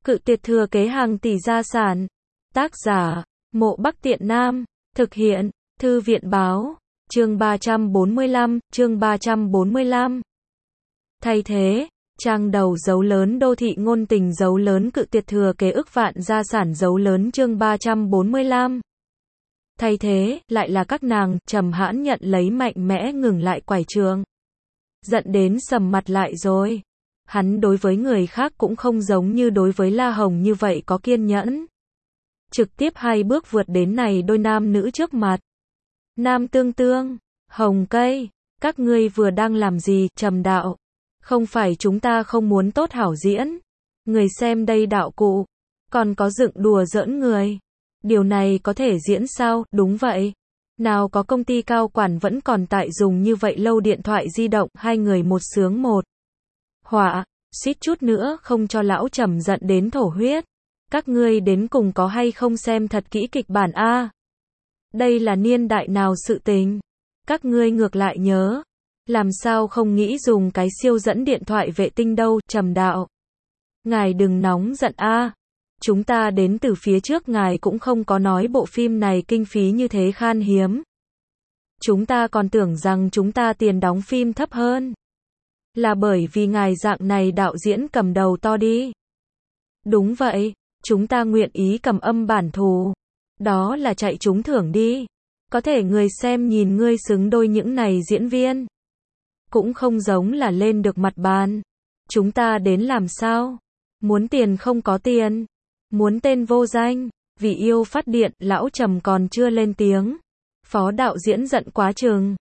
Cự tuyệt thừa kế hàng tỷ gia sản. Tác giả, Mộ Bắc Tiện Nam. Thực hiện, Thư viện báo. Chương 345, chương 345. Thay thế, trang đầu dấu lớn đô thị ngôn tình dấu lớn cự tuyệt thừa kế ức vạn gia sản dấu lớn chương 345. Thay thế, lại là các nàng, Trầm Hãn nhận lấy mạnh mẽ ngừng lại quải trường. Giận đến sầm mặt lại rồi. Hắn đối với người khác cũng không giống như đối với La Hồng như vậy có kiên nhẫn. Trực tiếp 2 bước vượt đến này đôi nam nữ trước mặt. Nam Tương Tương, Hồng Cây, các ngươi vừa đang làm gì, Trầm đạo? Không phải chúng ta không muốn tốt hảo diễn. Người xem đây đạo cụ, còn có dựng đùa giỡn người. Điều này có thể diễn sao? Đúng vậy. Nào có công ty cao quản vẫn còn tại dùng như vậy lâu điện thoại di động, hai người một sướng một họa, suýt chút nữa không cho lão Trầm giận đến thổ huyết. Các ngươi đến cùng có hay không xem thật kỹ kịch bản a? Đây là niên đại nào sự tình? Các ngươi ngược lại nhớ, làm sao không nghĩ dùng cái siêu dẫn điện thoại vệ tinh đâu, Trầm đạo. Ngài đừng nóng giận a. Chúng ta đến từ phía trước ngài cũng không có nói bộ phim này kinh phí như thế khan hiếm. Chúng ta còn tưởng rằng chúng ta tiền đóng phim thấp hơn. Là bởi vì ngài dạng này đạo diễn cầm đầu to đi. Đúng vậy, chúng ta nguyện ý cầm âm bản thù. Đó là chạy trúng thưởng đi. Có thể người xem nhìn ngươi xứng đôi những này diễn viên. Cũng không giống là lên được mặt bàn. Chúng ta đến làm sao? Muốn tiền không có tiền. Muốn tên vô danh. Vì yêu phát điện, lão Trầm còn chưa lên tiếng. Phó đạo diễn giận quá chừng.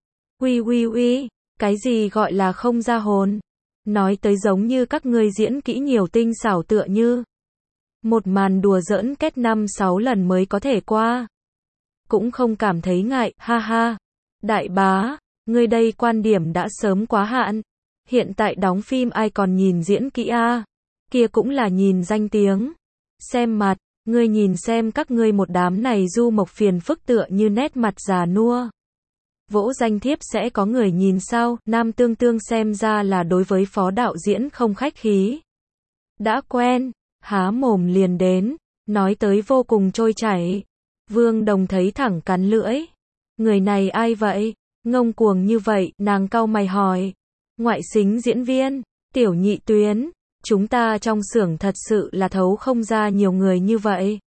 Uy, cái gì gọi là không ra hồn? Nói tới giống như các ngươi diễn kỹ nhiều tinh xảo tựa như. Một màn đùa giỡn kết 5-6 lần mới có thể qua. Cũng không cảm thấy ngại, ha ha. Đại bá, ngươi đây quan điểm đã sớm quá hạn. Hiện tại đóng phim ai còn nhìn diễn kỹ a? Kia cũng là nhìn danh tiếng. Xem mặt, ngươi nhìn xem các ngươi một đám này du mộc phiền phức tựa như nét mặt già nua. Vỗ danh thiếp sẽ có người nhìn sao? Nam Tương Tương xem ra là đối với phó đạo diễn không khách khí. Đã quen, há mồm liền đến, nói tới vô cùng trôi chảy. Vương Đồng thấy thẳng cắn lưỡi. Người này ai vậy? Ngông cuồng như vậy, nàng cau mày hỏi. Ngoại xính diễn viên, Tiểu Nhị Tuyến. Chúng ta trong xưởng thật sự là thấu không ra nhiều người như vậy.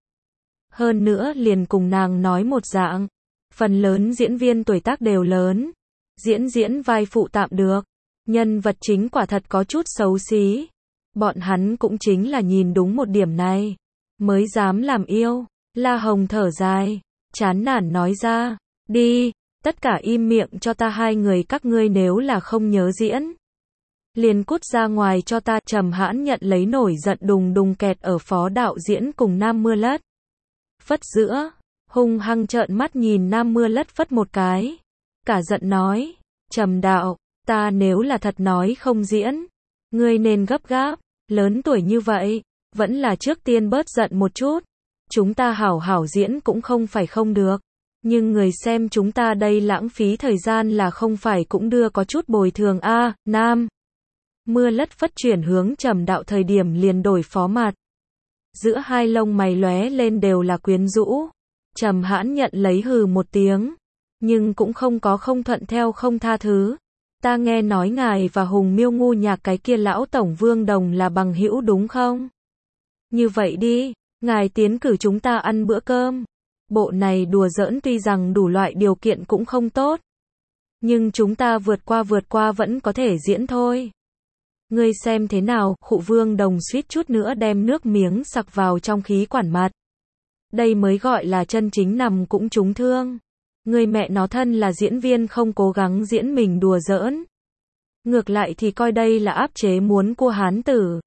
Hơn nữa liền cùng nàng nói một dạng. Phần lớn diễn viên tuổi tác đều lớn. Diễn vai phụ tạm được. Nhân vật chính quả thật có chút xấu xí. Bọn hắn cũng chính là nhìn đúng một điểm này. Mới dám làm yêu. La Hồng thở dài. Chán nản nói ra. Đi, tất cả im miệng cho ta hai người các ngươi nếu là không nhớ diễn. Liền cút ra ngoài cho ta. Trầm Hãn nhận lấy nổi giận đùng đùng kẹt ở phó đạo diễn cùng Nam Mưa Lất. Phất giữa. Hung hăng trợn mắt nhìn Nam Mưa Lất Phất một cái. Cả giận nói. Trầm đạo, ta nếu là thật nói không diễn. Ngươi nên gấp gáp. Lớn tuổi như vậy. Vẫn là trước tiên bớt giận một chút. Chúng ta hảo hảo diễn cũng không phải không được. Nhưng người xem chúng ta đây lãng phí thời gian là không phải cũng đưa có chút bồi thường a. Nam Mưa Lất Phất chuyển hướng Trầm đạo thời điểm liền đổi phó mặt. Giữa hai lông mày lóe lên đều là quyến rũ. Trầm Hãn nhận lấy hừ một tiếng. Nhưng cũng không có không thuận theo không tha thứ. Ta nghe nói ngài và Hùng Miêu ngu nhạc cái kia lão tổng Vương Đồng là bằng hữu đúng không? Như vậy đi, ngài tiến cử chúng ta ăn bữa cơm. Bộ này đùa giỡn tuy rằng đủ loại điều kiện cũng không tốt. Nhưng chúng ta vượt qua vẫn có thể diễn thôi. Ngươi xem thế nào? Khụ Vương Đồng suýt chút nữa đem nước miếng sặc vào trong khí quản mặt. Đây mới gọi là chân chính nằm cũng trúng thương. Người mẹ nó thân là diễn viên không cố gắng diễn mình đùa giỡn. Ngược lại thì coi đây là áp chế muốn cua hán tử.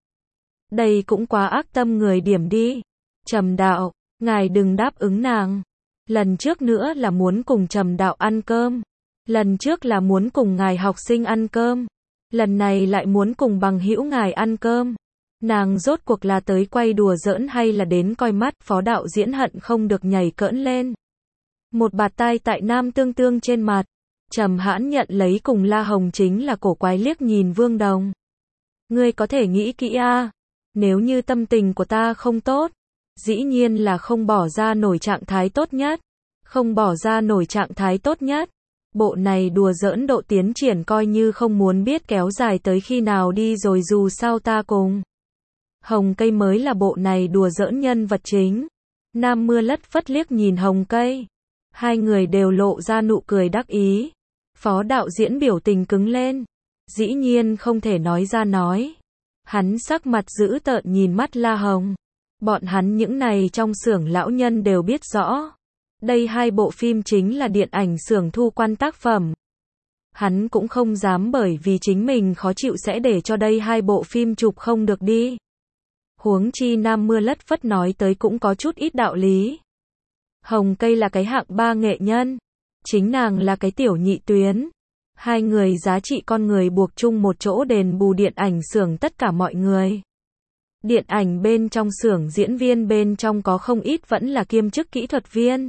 Đây cũng quá ác tâm người điểm đi. Trầm đạo, ngài đừng đáp ứng nàng. Lần trước nữa là muốn cùng Trầm đạo ăn cơm. Lần trước là muốn cùng ngài học sinh ăn cơm. Lần này lại muốn cùng bằng hữu ngài ăn cơm. Nàng rốt cuộc là tới quay đùa giỡn hay là đến coi mắt? Phó đạo diễn hận không được nhảy cỡn lên. Một bạt tai tại Nam Tương Tương trên mặt. Trầm Hãn nhận lấy cùng La Hồng chính là cổ quái liếc nhìn Vương Đồng. Ngươi có thể nghĩ kỹ a. Nếu như tâm tình của ta không tốt, dĩ nhiên là không bỏ ra nổi trạng thái tốt nhất. Không bỏ ra nổi trạng thái tốt nhất. Bộ này đùa giỡn độ tiến triển coi như không muốn biết kéo dài tới khi nào đi rồi, dù sao ta cùng Hồng Cây mới là bộ này đùa giỡn nhân vật chính. Nam Mưa lất phất liếc nhìn Hồng Cây. Hai người đều lộ ra nụ cười đắc ý. Phó đạo diễn biểu tình cứng lên. Dĩ nhiên không thể nói ra nói. Hắn sắc mặt dữ tợn nhìn mắt La Hồng. Bọn hắn những này trong xưởng lão nhân đều biết rõ. Đây hai bộ phim chính là điện ảnh xưởng thu quan tác phẩm. Hắn cũng không dám bởi vì chính mình khó chịu sẽ để cho đây hai bộ phim chụp không được đi. Huống chi Nam Mưa lất phất nói tới cũng có chút ít đạo lý. Hồng Cây là cái hạng ba nghệ nhân. Chính nàng là cái tiểu nhị tuyến. Hai người giá trị con người buộc chung một chỗ đền bù điện ảnh xưởng tất cả mọi người. Điện ảnh bên trong xưởng diễn viên bên trong có không ít vẫn là kiêm chức kỹ thuật viên.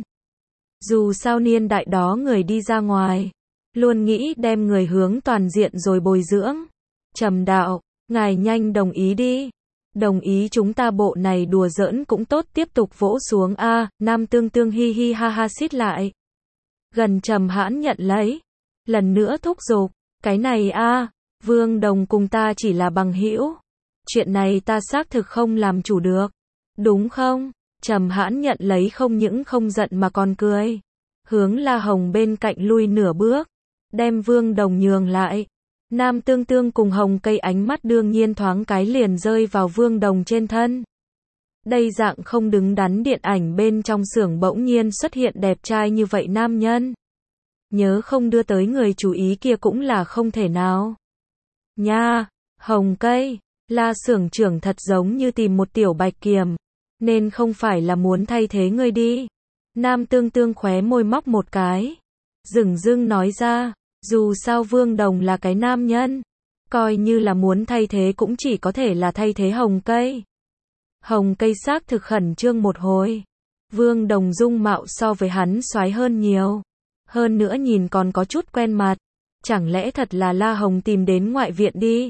Dù sao niên đại đó người đi ra ngoài, luôn nghĩ đem người hướng toàn diện rồi bồi dưỡng. Trầm đạo, ngài nhanh đồng ý đi. Đồng ý chúng ta bộ này đùa giỡn cũng tốt, tiếp tục vỗ xuống a. Nam Tương Tương hi hi ha ha xít lại. Gần Trầm Hãn nhận lấy. Lần nữa thúc giục, cái này a, Vương Đồng cùng ta chỉ là bằng hữu. Chuyện này ta xác thực không làm chủ được. Đúng không? Trầm Hãn nhận lấy không những không giận mà còn cười. Hướng La Hồng bên cạnh lui nửa bước. Đem Vương Đồng nhường lại. Nam Tương Tương cùng Hồng Cây ánh mắt đương nhiên thoáng cái liền rơi vào Vương Đồng trên thân. Đây dạng không đứng đắn điện ảnh bên trong xưởng bỗng nhiên xuất hiện đẹp trai như vậy nam nhân. Nhớ không đưa tới người chú ý kia cũng là không thể nào. Nha, Hồng Cây, La xưởng trưởng thật giống như tìm một tiểu bạch kiểm. Nên không phải là muốn thay thế ngươi đi. Nam Tương Tương khóe môi móc một cái. Dửng dưng nói ra, dù sao Vương Đồng là cái nam nhân. Coi như là muốn thay thế cũng chỉ có thể là thay thế Hồng Cây. Hồng Cây xác thực khẩn trương một hồi. Vương Đồng dung mạo so với hắn xoái hơn nhiều. Hơn nữa nhìn còn có chút quen mặt. Chẳng lẽ thật là La Hồng tìm đến ngoại viện đi?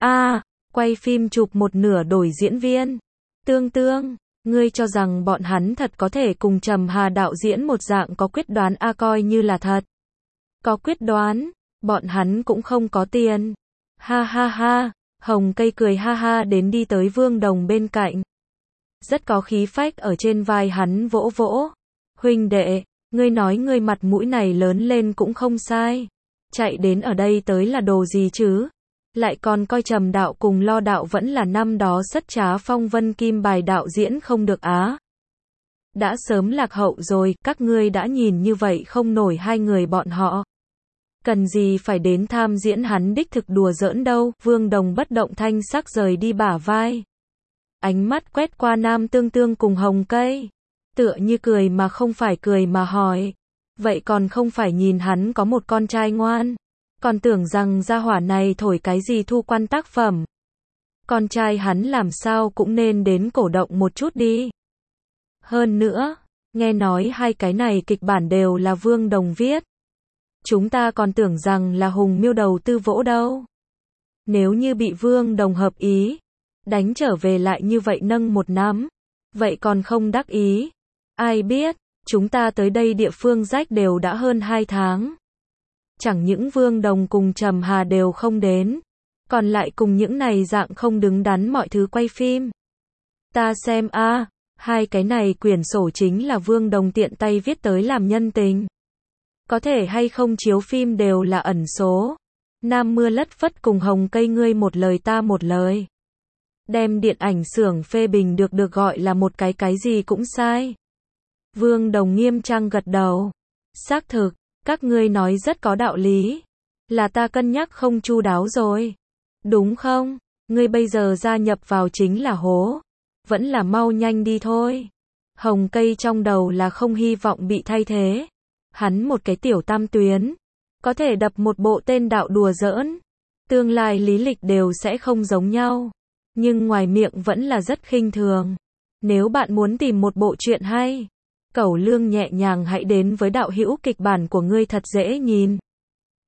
Quay phim chụp một nửa đổi diễn viên. Tương Tương, ngươi cho rằng bọn hắn thật có thể cùng Trầm Hà đạo diễn một dạng có quyết đoán coi như là thật. Có quyết đoán, bọn hắn cũng không có tiền. Ha ha ha, Hồng Cây cười ha ha đến đi tới Vương Đồng bên cạnh. Rất có khí phách ở trên vai hắn vỗ vỗ. Huynh đệ, ngươi nói ngươi mặt mũi này lớn lên cũng không sai. Chạy đến ở đây tới là đồ gì chứ? Lại còn coi Trầm đạo cùng Lo đạo vẫn là năm đó sất trá phong vân kim bài đạo diễn không được á. Đã sớm lạc hậu rồi, các ngươi đã nhìn như vậy không nổi hai người bọn họ. Cần gì phải đến tham diễn hắn đích thực đùa giỡn đâu. Vương Đồng bất động thanh sắc rời đi bả vai. Ánh mắt quét qua Nam Tương Tương cùng Hồng Cây. Tựa như cười mà không phải cười mà hỏi. Vậy còn không phải nhìn hắn có một con trai ngoan. Còn tưởng rằng gia hỏa này thổi cái gì thu quan tác phẩm. Con trai hắn làm sao cũng nên đến cổ động một chút đi. Hơn nữa, nghe nói hai cái này kịch bản đều là Vương Đồng viết. Chúng ta còn tưởng rằng là Hùng Miêu đầu tư vỗ đâu. Nếu như bị Vương Đồng hợp ý, đánh trở về lại như vậy nâng một nắm, vậy còn không đắc ý. Ai biết, chúng ta tới đây địa phương rách đều đã hơn 2 tháng. Chẳng những Vương Đồng cùng Trầm Hà đều không đến, còn lại cùng những này dạng không đứng đắn mọi thứ quay phim. Ta xem hai cái này quyển sổ chính là Vương Đồng tiện tay viết tới làm nhân tình. Có thể hay không chiếu phim đều là ẩn số. Nam Mưa lất phất cùng Hồng Cây ngươi một lời ta một lời. Đem điện ảnh xưởng phê bình được gọi là một cái gì cũng sai. Vương Đồng nghiêm trang gật đầu. Xác thực, các ngươi nói rất có đạo lý. Là ta cân nhắc không chu đáo rồi. Đúng không? Ngươi bây giờ gia nhập vào chính là hố. Vẫn là mau nhanh đi thôi. Hồng Cây trong đầu là không hy vọng bị thay thế. Hắn một cái tiểu tam tuyến. Có thể đập một bộ tên đạo đùa giỡn. Tương lai lý lịch đều sẽ không giống nhau. Nhưng ngoài miệng vẫn là rất khinh thường. Nếu bạn muốn tìm một bộ truyện hay, cẩu lương nhẹ nhàng hãy đến với đạo hữu kịch bản của ngươi thật dễ nhìn.